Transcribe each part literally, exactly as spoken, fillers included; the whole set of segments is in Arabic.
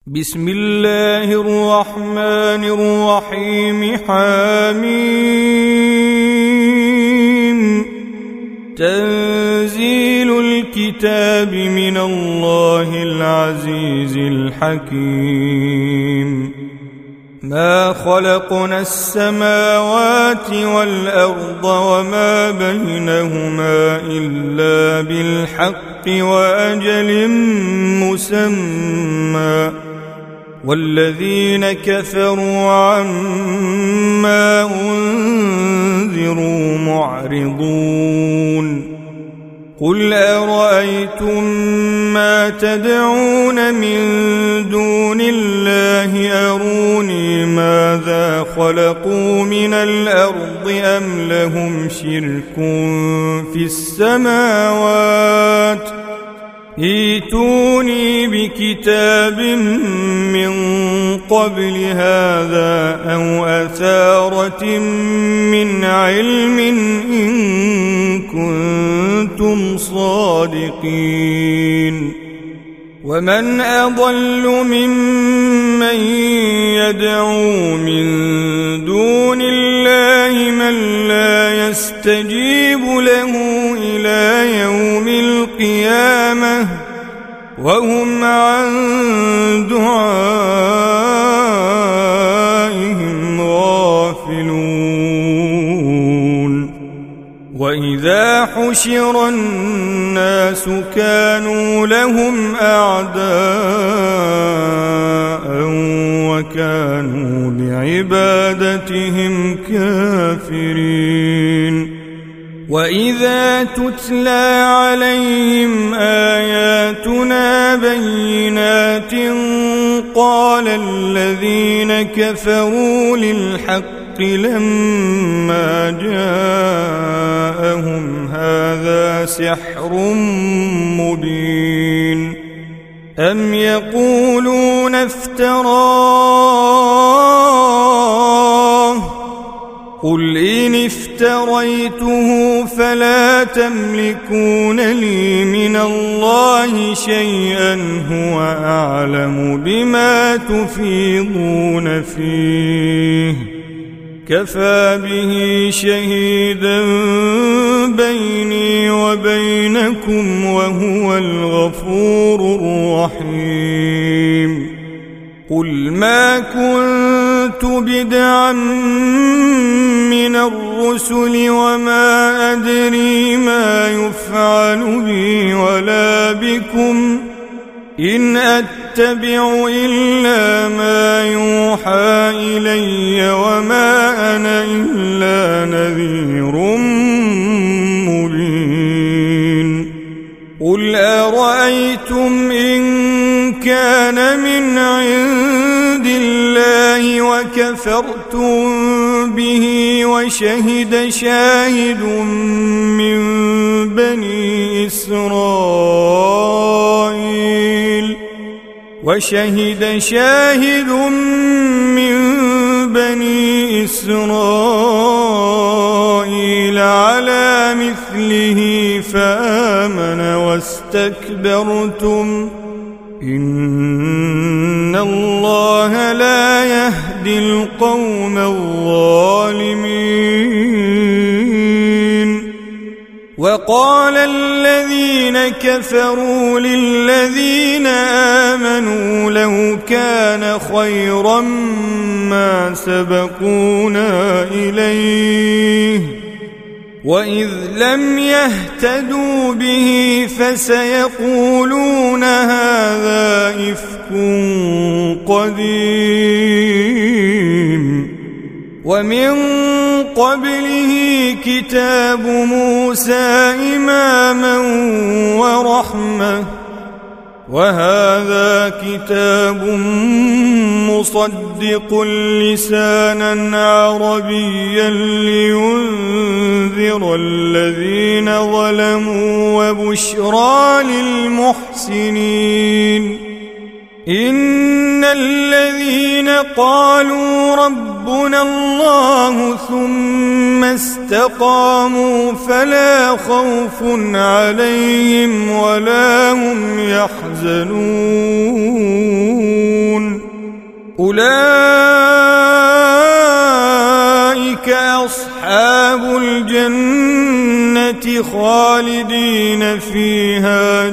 بسم الله الرحمن الرحيم. حميم. تنزيل الكتاب من الله العزيز الحكيم. ما خلقنا السماوات والأرض وما بينهما إلا بالحق وأجل مسمى، والذين كفروا عما أنذروا معرضون. قل أرأيتم ما تدعون من دون الله أروني ماذا خلقوا من الأرض أم لهم شرك في السماوات؟ ائتوني بكتاب من قبل هذا أو أثارة من علم إن كنتم صادقين. ومن أضل ممن يدعو من دون الله من لا يستجيب له إلى يوم القيامة وهم عن دعائهم غافلون. وإذا حشر الناس كانوا لهم أعداء وكانوا بعبادتهم كافرين. وإذا تتلى عليهم آياتنا بينات قال الذين كفروا للحق لما جاءهم هذا سحر مبين. أم يقولون افتراه؟ قل إن افتريته فلا تملكون لي من الله شيئا هو أعلم بما تفيضون فيه، كفى به شهيدا بيني وبينكم وهو الغفور الرحيم. قل ما كنت بدعا من الرسل وما أدري ما يفعل بي ولا بكم إن أتبع إلا ما يوحى إلي وما أنا إلا نذير مبين. قل أرأيتم إن كان من عند الله وكفرتم به وشهد شاهد من بني إسرائيل وشهد شاهد من بني إسرائيل على مثله فآمن واستكبرتم إن الله لا يهدي القوم الظالمين. وقال الذين كفروا للذين آمنوا لو كان خيرا ما سبقونا إليه وإذ لم يهتدوا به فسيقولون هذا إفك قديم. ومن قبله كتاب موسى إماما ورحمة وهذا كتاب مصدق لسانا عربيا لينذر الذين ظلموا وبشرى للمحسنين. إن الذين قالوا ربنا الله ثم استقاموا فلا خوف عليهم ولا هم يحزنون أولئك أصحاب الجنة خالدين فيها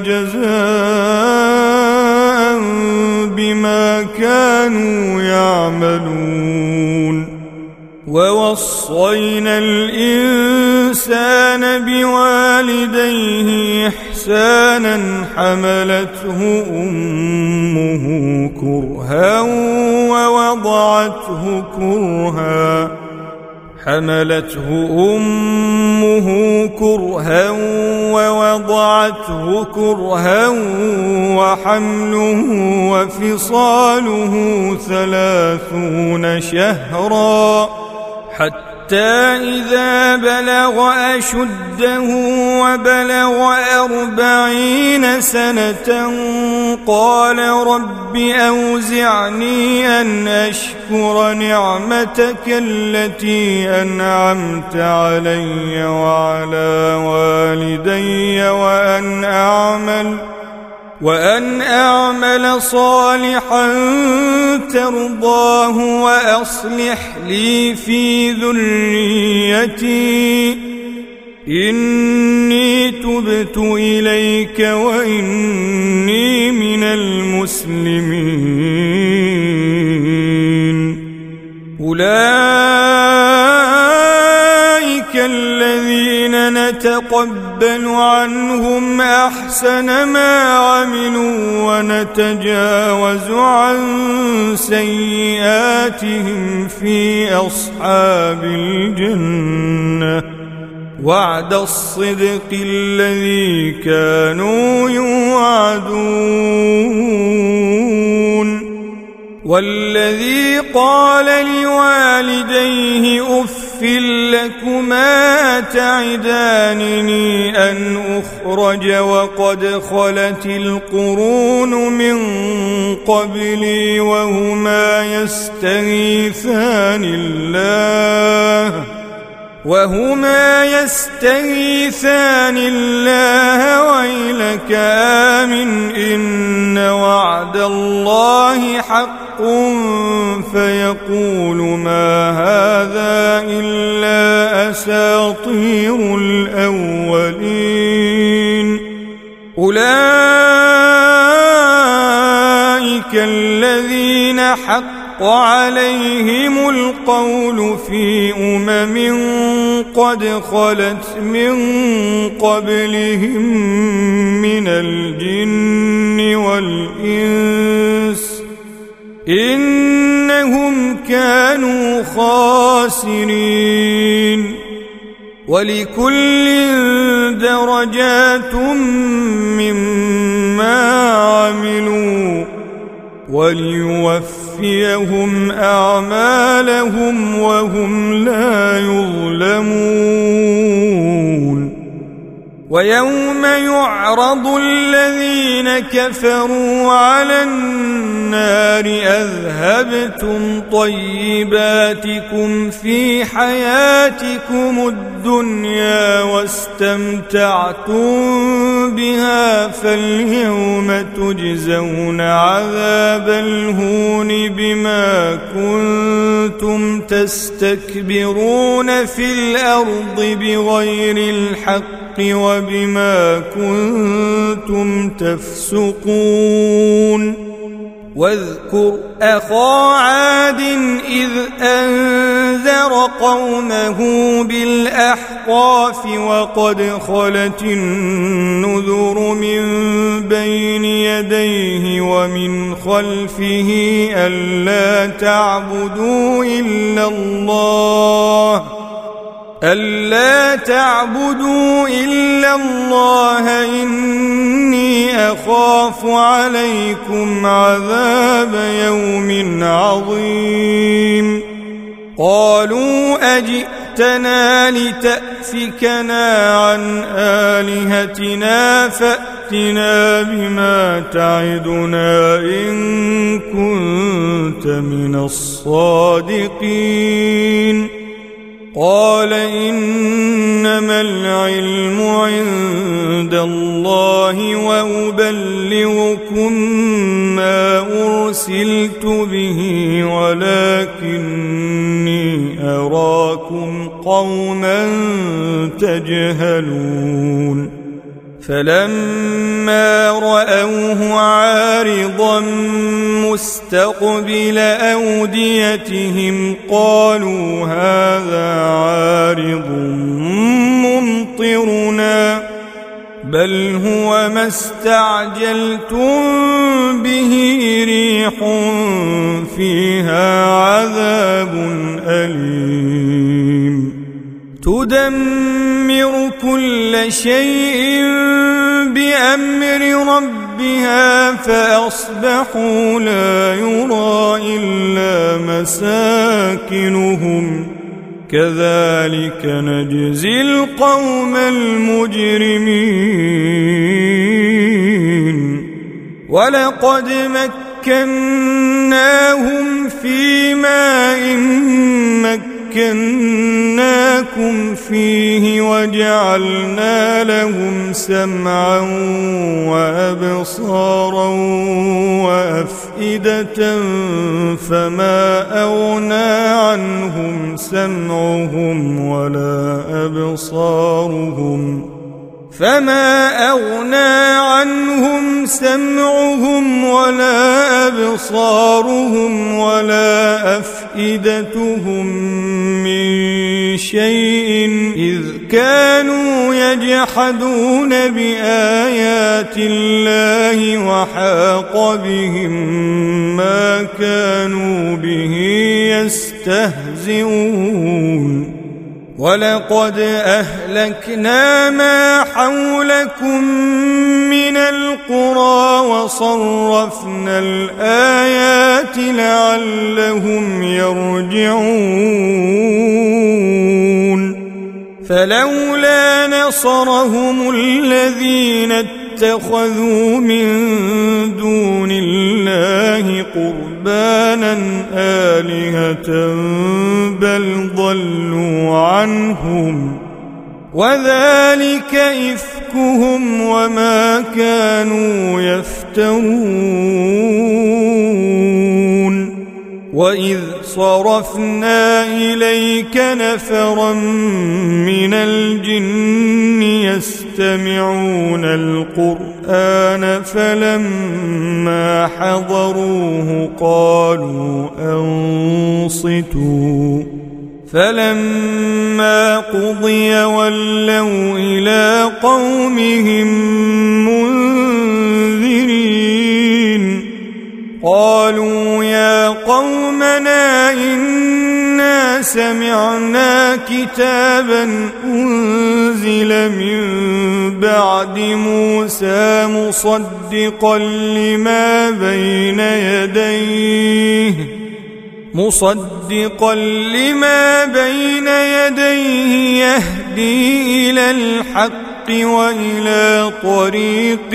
جزاء بما كانوا يعملون ووصينا الإنسان بوالديه إحسانا حملته أمه كرها ووضعته كرها حملته أمه كرها ووضعته كرها وحمله وفصاله ثلاثون شهرا حتى إذا بلغ أشده وبلغ أربعين سنة قال رب أوزعني أن أشكر نعمتك التي أنعمت علي وعلى والدي وأن أعمل وأن أعمل صالحا ترضاه وأصلح لي في ذريتي إني تبت إليك وإني من المسلمين أولئك الذين نتقبل عنهم أحسن ما عملوا ونتجاوز عن سيئاتهم في أصحاب الجنة وعد الصدق الذي كانوا يوعدون والذي قال لوالديه أف لكما تعدانني أن أخرج وقد خلت القرون من قبلي وهما يستغيثان الله وهما يستغيثان الله ويلك آمن إن وعد الله حق فيقول ما هذا إلا أساطير الأولين أولئك الذين حق عليهم القول في أمم قد خلت من قبلهم من الجن والإنس إنهم كانوا خاسرين ولكل درجات مما عملوا وليوفيهم أعمالهم وهم لا يظلمون ويوم يعرض الذين كفروا على النار أذهبتم طيباتكم في حياتكم الدنيا واستمتعتم بها فاليوم تجزون عذاب الهون بما كنتم تستكبرون في الأرض بغير الحق وبما كنتم تفسقون واذكر أخا عاد إذ أنذر قومه بالأحقاف وقد خلت النذر من بين يديه ومن خلفه ألا تعبدوا إلا الله ألا تعبدوا إلا الله إني أخاف عليكم عذاب يوم عظيم قالوا أجئتنا لتأفكنا عن آلهتنا فأتنا بما تعدنا إن كنت من الصادقين قال إنما العلم عند الله وأبلغكم ما أرسلت به ولكني أراكم قوما تجهلون فلما رأوه عارضا مستقبل أوديتهم قالوا هذا عارض ممطرنا بل هو ما استعجلتم به ريح فيها عذاب أليم تدمر كل شيء بأمر ربها فأصبحوا لا يرى إلا مساكنهم كذلك نجزي القوم المجرمين ولقد مكناهم في ماء مكناكم فيه وجعلنا لهم سمعا وأبصارا وأفئدة فما أغنى عنهم سمعهم ولا أبصارهم فما أغنى عنهم سمعهم ولا أبصارهم ولا أفئدتهم من شيء إذ كانوا يجحدون بآيات الله وحاق بهم ما كانوا به يستهزئون ولقد أهلكنا ما حولكم من القرى وصرفنا الآيات لعلهم يرجعون فلولا نصرهم الذين اتخذوا من دون الله قربانا آلهة بل ضلوا عنهم وذلك إفكهم وما كانوا يفترون وإذ صرفنا إليك نفرا من الجن يستمعون القرآن فلما حضروه قالوا أنصتوا فلما قضي ولوا إلى قومهم منذرين قالوا يا قومنا إنا سمعنا كتابا أنزل من بعد موسى مصدقا لما بين يديه مصدقا لما بين يديه يهدي إلى الحق وإلى طريق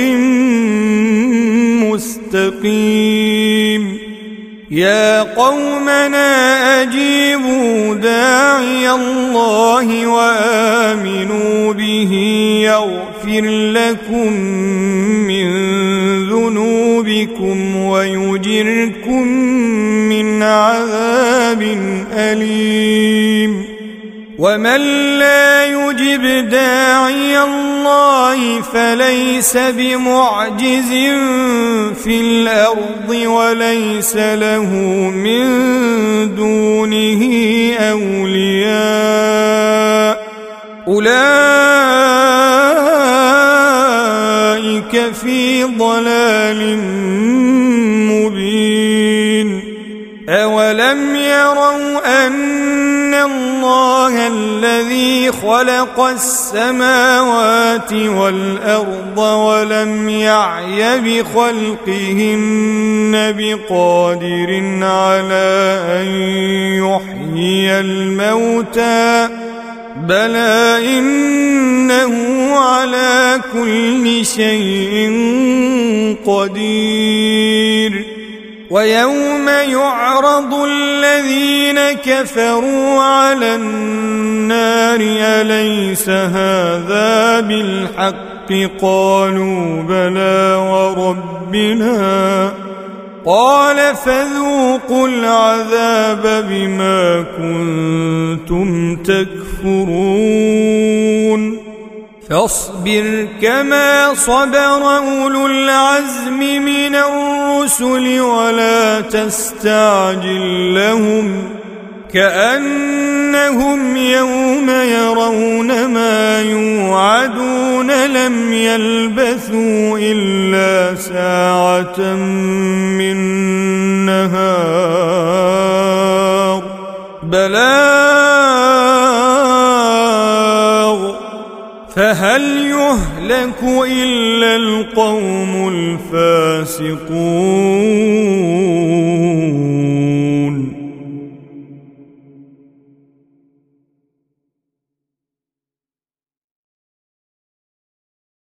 مستقيم يا قومنا أجيبوا داعي الله وآمنوا به يغفر لكم من ذنوبكم ويجركم من عذاب أليم ومن لا يجب داعي الله فليس بمعجز في الأرض وليس له من دونه أولياء أولئك في ضلال مبين أولم يروا أن الله الذي خلق السماوات والأرض ولم يعي بخلقهن بقادر على أن يحيي الموتى بلى إنه على كل شيء قدير ويوم يعرض الذين كفروا على النار أليس هذا بالحق قالوا بلى وربنا قال فذوقوا العذاب بما كنتم تكفرون فاصبر كما صبر أولو العزم من الرسل ولا تستعجل لهم كأنهم يوم يرون ما يوعدون لم يلبثوا إلا ساعة من نهار بلاغ فهل يهلك إلا القوم الفاسقون